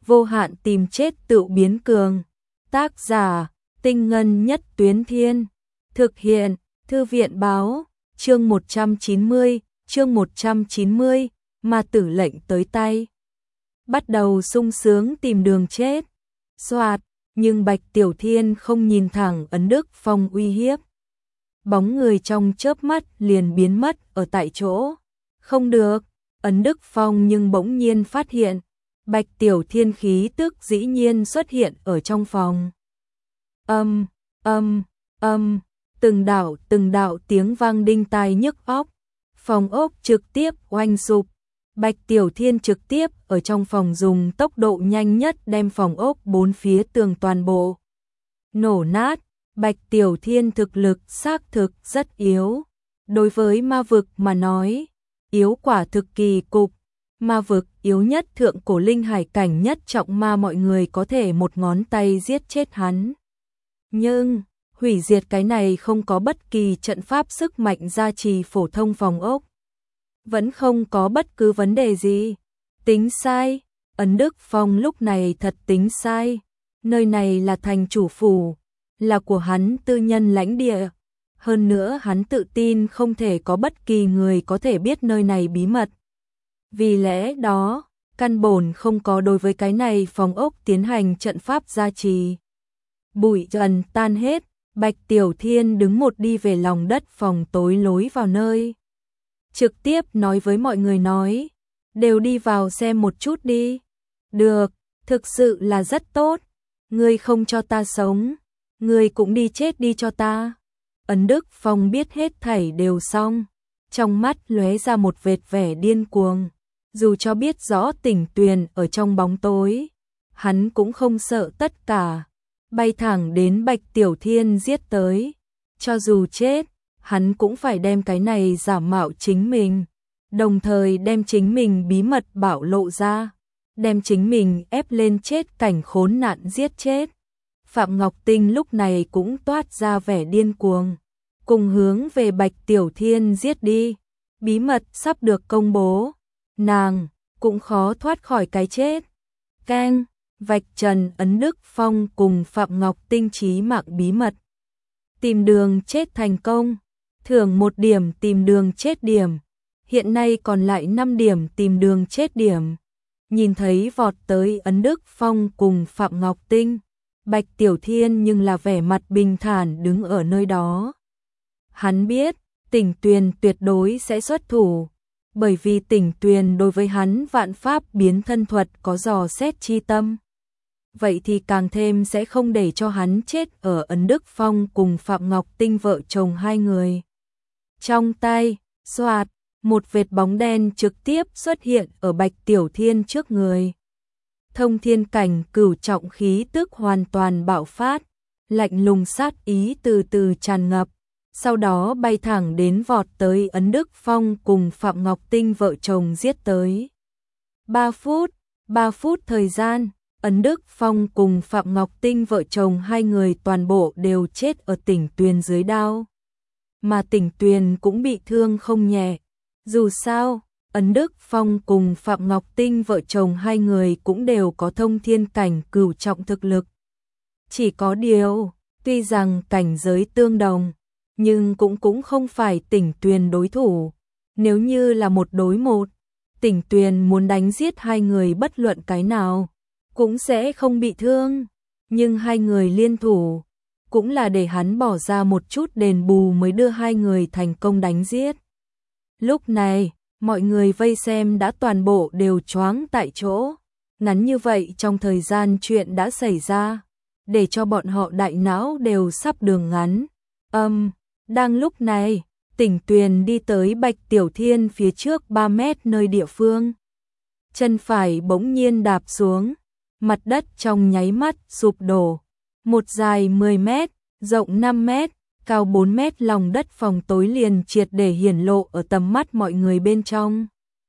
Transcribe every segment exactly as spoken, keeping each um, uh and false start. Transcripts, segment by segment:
vô hạn tìm chết tự biến cường. Tác giả, Tinh Ngân Nhất Tuyến Thiên. Thực hiện, Thư viện Báo. Chương một trăm chín mươi, chương một trăm chín mươi, Ma Tử lệnh tới tay. Bắt đầu sung sướng tìm đường chết. Soạt, nhưng Bạch Tiểu Thiên không nhìn thẳng Ấn Đức Phong uy hiếp. Bóng người trong chớp mắt liền biến mất ở tại chỗ. Không được, Ấn Đức Phong nhưng bỗng nhiên phát hiện, Bạch Tiểu Thiên khí tức dĩ nhiên xuất hiện ở trong phòng. Âm, âm, âm, từng đạo từng đạo tiếng vang đinh tai nhức óc. Phòng ốc trực tiếp oanh sụp. Bạch Tiểu Thiên trực tiếp ở trong phòng dùng tốc độ nhanh nhất đem phòng ốc bốn phía tường toàn bộ nổ nát. Bạch Tiểu Thiên thực lực xác thực rất yếu. Đối với ma vực mà nói, yếu quả thực kỳ cục. Ma vực yếu nhất thượng cổ linh hải cảnh nhất trọng ma, mọi người có thể một ngón tay giết chết hắn. Nhưng, hủy diệt cái này không có bất kỳ trận pháp sức mạnh gia trì phổ thông phòng ốc. Vẫn không có bất cứ vấn đề gì. Tính sai, Ấn Đức Phong lúc này thật tính sai. Nơi này là thành chủ phủ, là của hắn tư nhân lãnh địa. Hơn nữa hắn tự tin không thể có bất kỳ người có thể biết nơi này bí mật. Vì lẽ đó, căn bổn không có đối với cái này phòng ốc tiến hành trận pháp gia trì. Bụi dần tan hết, Bạch Tiểu Thiên đứng một đi về lòng đất phòng tối lối vào nơi. Trực tiếp nói với mọi người nói, đều đi vào xem một chút đi. Được, thực sự là rất tốt. Ngươi không cho ta sống, ngươi cũng đi chết đi cho ta. Ấn Đức Phong biết hết thảy đều xong, trong mắt lóe ra một vệt vẻ điên cuồng. Dù cho biết rõ Tỉnh Tuyền ở trong bóng tối, hắn cũng không sợ tất cả, bay thẳng đến Bạch Tiểu Thiên giết tới. Cho dù chết, hắn cũng phải đem cái này giả mạo chính mình, đồng thời đem chính mình bí mật bảo lộ ra, đem chính mình ép lên chết cảnh khốn nạn giết chết. Phạm Ngọc Tinh lúc này cũng toát ra vẻ điên cuồng, cùng hướng về Bạch Tiểu Thiên giết đi. Bí mật sắp được công bố, nàng cũng khó thoát khỏi cái chết. Keng, vạch trần Ấn Đức Phong cùng Phạm Ngọc Tinh trí mạng bí mật. Tìm đường chết thành công, thưởng một điểm tìm đường chết điểm. Hiện nay còn lại năm điểm tìm đường chết điểm. Nhìn thấy vọt tới Ấn Đức Phong cùng Phạm Ngọc Tinh, Bạch Tiểu Thiên nhưng là vẻ mặt bình thản đứng ở nơi đó. Hắn biết, Tỉnh Tuyền tuyệt đối sẽ xuất thủ, bởi vì Tỉnh Tuyền đối với hắn vạn pháp biến thân thuật có dò xét chi tâm. Vậy thì càng thêm sẽ không để cho hắn chết ở Ấn Đức Phong cùng Phạm Ngọc Tinh vợ chồng hai người. Trong tay, xoạt, một vệt bóng đen trực tiếp xuất hiện ở Bạch Tiểu Thiên trước người. Thông thiên cảnh cửu trọng khí tức hoàn toàn bạo phát, lạnh lùng sát ý từ từ tràn ngập, sau đó bay thẳng đến vọt tới Ấn Đức Phong cùng Phạm Ngọc Tinh vợ chồng giết tới. Ba phút, ba phút thời gian, Ấn Đức Phong cùng Phạm Ngọc Tinh vợ chồng hai người toàn bộ đều chết ở Tỉnh Tuyền dưới đao. Mà Tỉnh Tuyền cũng bị thương không nhẹ. Dù sao, Ấn Đức Phong cùng Phạm Ngọc Tinh vợ chồng hai người cũng đều có thông thiên cảnh cửu trọng thực lực. Chỉ có điều, tuy rằng cảnh giới tương đồng, nhưng cũng cũng không phải Tỉnh Tuyền đối thủ. Nếu như là một đối một, Tỉnh Tuyền muốn đánh giết hai người bất luận cái nào, cũng sẽ không bị thương. Nhưng hai người liên thủ, cũng là để hắn bỏ ra một chút đền bù mới đưa hai người thành công đánh giết. Lúc này, mọi người vây xem đã toàn bộ đều choáng tại chỗ. Ngắn như vậy trong thời gian chuyện đã xảy ra, để cho bọn họ đại não đều sắp đường ngắn. Âm, um, đang lúc này, Tỉnh Tuyền đi tới Bạch Tiểu Thiên phía trước ba mét nơi địa phương. Chân phải bỗng nhiên đạp xuống, mặt đất trong nháy mắt sụp đổ. Một dài mười mét, rộng năm mét, cao bốn mét lòng đất phòng tối liền triệt để hiển lộ ở tầm mắt mọi người bên trong.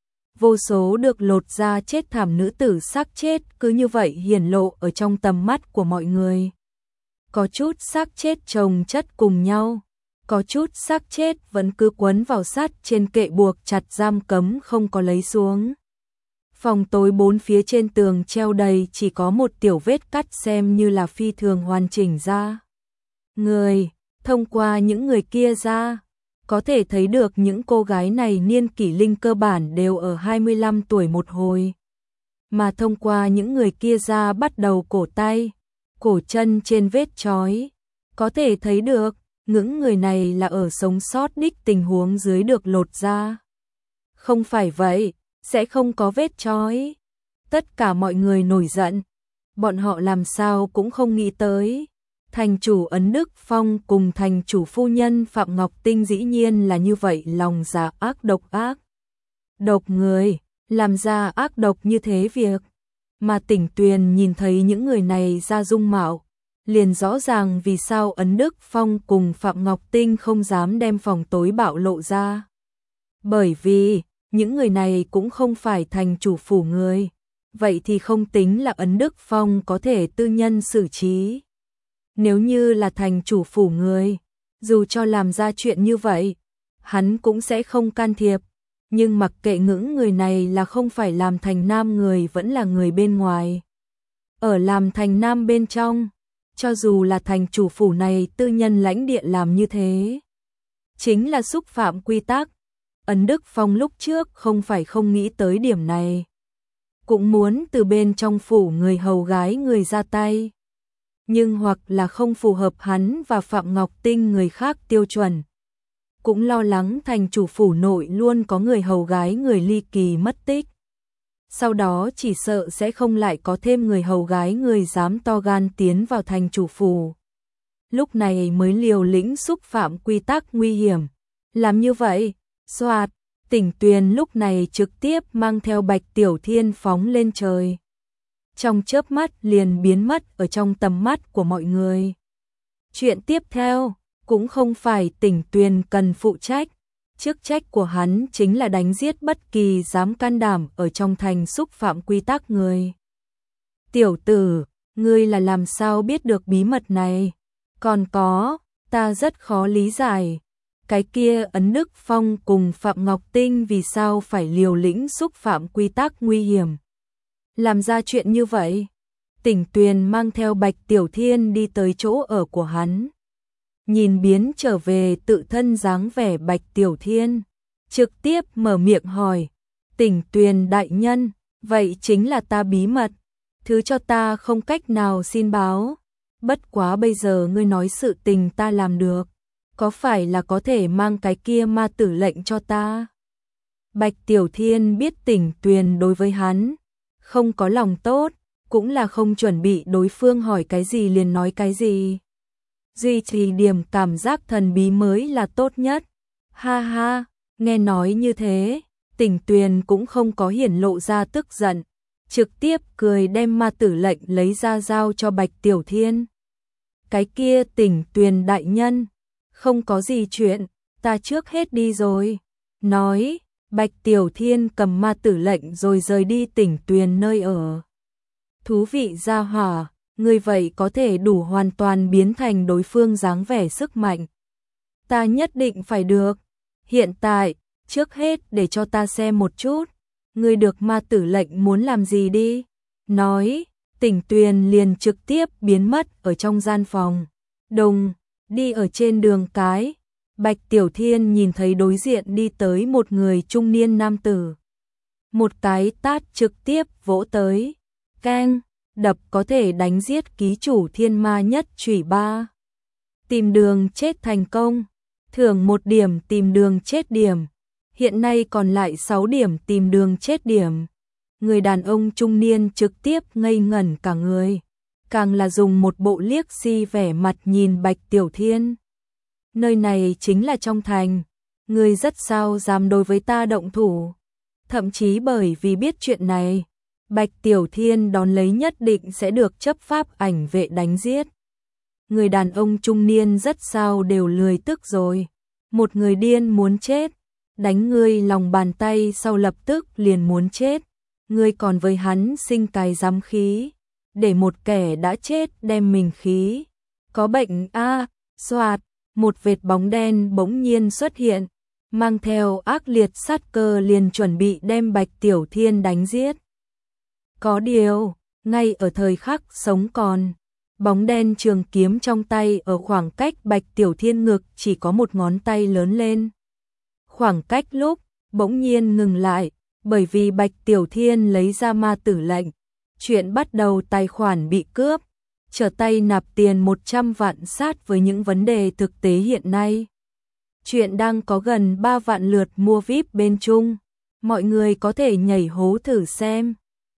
Vô số được lột da chết thảm nữ tử xác chết cứ như vậy hiển lộ ở trong tầm mắt của mọi người. Có chút xác chết chồng chất cùng nhau, có chút xác chết vẫn cứ quấn vào sắt trên kệ buộc chặt giam cấm không có lấy xuống. Phòng tối bốn phía trên tường treo đầy chỉ có một tiểu vết cắt xem như là phi thường hoàn chỉnh ra. Người, thông qua những người kia ra, có thể thấy được những cô gái này niên kỷ linh cơ bản đều ở hai mươi lăm tuổi một hồi. Mà thông qua những người kia ra bắt đầu cổ tay, cổ chân trên vết chói, có thể thấy được những người này là ở sống sót đích tình huống dưới được lột ra. Không phải vậy, sẽ không có vết chói. Tất cả mọi người nổi giận, bọn họ làm sao cũng không nghĩ tới. Thành chủ Ấn Đức Phong cùng thành chủ phu nhân Phạm Ngọc Tinh dĩ nhiên là như vậy, lòng dạ ác độc ác. Độc người, làm ra ác độc như thế việc. Mà Tỉnh Tuyền nhìn thấy những người này ra dung mạo, liền rõ ràng vì sao Ấn Đức Phong cùng Phạm Ngọc Tinh không dám đem phòng tối bạo lộ ra. Bởi vì, những người này cũng không phải thành chủ phủ người, vậy thì không tính là Ấn Đức Phong có thể tư nhân xử trí. Nếu như là thành chủ phủ người, dù cho làm ra chuyện như vậy, hắn cũng sẽ không can thiệp. Nhưng mặc kệ những người này là không phải làm thành nam người vẫn là người bên ngoài. Ở làm thành nam bên trong, cho dù là thành chủ phủ này tư nhân lãnh địa làm như thế, chính là xúc phạm quy tắc. Ấn Đức Phong lúc trước không phải không nghĩ tới điểm này, cũng muốn từ bên trong phủ người hầu gái người ra tay. Nhưng hoặc là không phù hợp hắn và Phạm Ngọc Tinh người khác tiêu chuẩn. Cũng lo lắng thành chủ phủ nội luôn có người hầu gái người ly kỳ mất tích. Sau đó chỉ sợ sẽ không lại có thêm người hầu gái người dám to gan tiến vào thành chủ phủ. Lúc này mới liều lĩnh xúc phạm quy tắc nguy hiểm. Làm như vậy, xoạt, Tỉnh Tuyền lúc này trực tiếp mang theo Bạch Tiểu Thiên phóng lên trời. Trong chớp mắt liền biến mất ở trong tầm mắt của mọi người. Chuyện tiếp theo, cũng không phải Tỉnh Tuyền cần phụ trách. Chức trách của hắn chính là đánh giết bất kỳ dám can đảm ở trong thành xúc phạm quy tắc người. Tiểu tử, ngươi là làm sao biết được bí mật này? Còn có, ta rất khó lý giải. Cái kia Ấn Đức Phong cùng Phạm Ngọc Tinh vì sao phải liều lĩnh xúc phạm quy tắc nguy hiểm? Làm ra chuyện như vậy, Tỉnh Tuyền mang theo Bạch Tiểu Thiên đi tới chỗ ở của hắn. Nhìn biến trở về tự thân dáng vẻ Bạch Tiểu Thiên, trực tiếp mở miệng hỏi, Tỉnh Tuyền đại nhân, vậy chính là ta bí mật, thứ cho ta không cách nào xin báo. Bất quá bây giờ ngươi nói sự tình ta làm được, có phải là có thể mang cái kia ma tử lệnh cho ta? Bạch Tiểu Thiên biết Tỉnh Tuyền đối với hắn không có lòng tốt, cũng là không chuẩn bị đối phương hỏi cái gì liền nói cái gì. Duy trì điểm cảm giác thần bí mới là tốt nhất. Ha ha, nghe nói như thế, Tỉnh Tuyền cũng không có hiển lộ ra tức giận, trực tiếp cười đem ma tử lệnh lấy ra giao cho Bạch Tiểu Thiên. Cái kia Tỉnh Tuyền đại nhân, không có gì chuyện, ta trước hết đi rồi. Nói, Bạch Tiểu Thiên cầm ma tử lệnh rồi rời đi Tỉnh Tuyền nơi ở. Thú vị gia hỏa, người vậy có thể đủ hoàn toàn biến thành đối phương dáng vẻ sức mạnh. Ta nhất định phải được. Hiện tại, trước hết để cho ta xem một chút. Người được ma tử lệnh muốn làm gì đi. Nói, Tỉnh Tuyền liền trực tiếp biến mất ở trong gian phòng. Đồng, đi ở trên đường cái. Bạch Tiểu Thiên nhìn thấy đối diện đi tới một người trung niên nam tử. Một cái tát trực tiếp vỗ tới. Keng, đập có thể đánh giết ký chủ thiên ma nhất chủy ba. Tìm đường chết thành công. Thưởng một điểm tìm đường chết điểm. Hiện nay còn lại sáu điểm tìm đường chết điểm. Người đàn ông trung niên trực tiếp ngây ngẩn cả người. Càng là dùng một bộ liếc si vẻ mặt nhìn Bạch Tiểu Thiên. Nơi này chính là trong thành. Người rất sao dám đối với ta động thủ. Thậm chí bởi vì biết chuyện này, Bạch Tiểu Thiên đón lấy nhất định sẽ được chấp pháp ảnh vệ đánh giết. Người đàn ông trung niên rất sao đều lười tức rồi. Một người điên muốn chết, đánh ngươi lòng bàn tay sau lập tức liền muốn chết. Ngươi còn với hắn sinh cái dám khí, để một kẻ đã chết đem mình khí. Có bệnh a, à, xoạt, một vệt bóng đen bỗng nhiên xuất hiện, mang theo ác liệt sát cơ liền chuẩn bị đem Bạch Tiểu Thiên đánh giết. Có điều, ngay ở thời khắc sống còn, bóng đen trường kiếm trong tay ở khoảng cách Bạch Tiểu Thiên ngực chỉ có một ngón tay lớn lên. Khoảng cách lúc, bỗng nhiên ngừng lại, bởi vì Bạch Tiểu Thiên lấy ra ma tử lệnh. Chuyện bắt đầu tài khoản bị cướp, trở tay nạp tiền một trăm vạn sát với những vấn đề thực tế hiện nay. Chuyện đang có gần ba vạn lượt mua vi ai pi bên Trung, mọi người có thể nhảy hố thử xem.